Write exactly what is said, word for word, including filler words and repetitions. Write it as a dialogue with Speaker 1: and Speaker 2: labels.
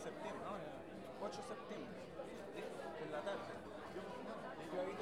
Speaker 1: septiembre, no, el ocho de septiembre, en la tarde. Yo, yo ahí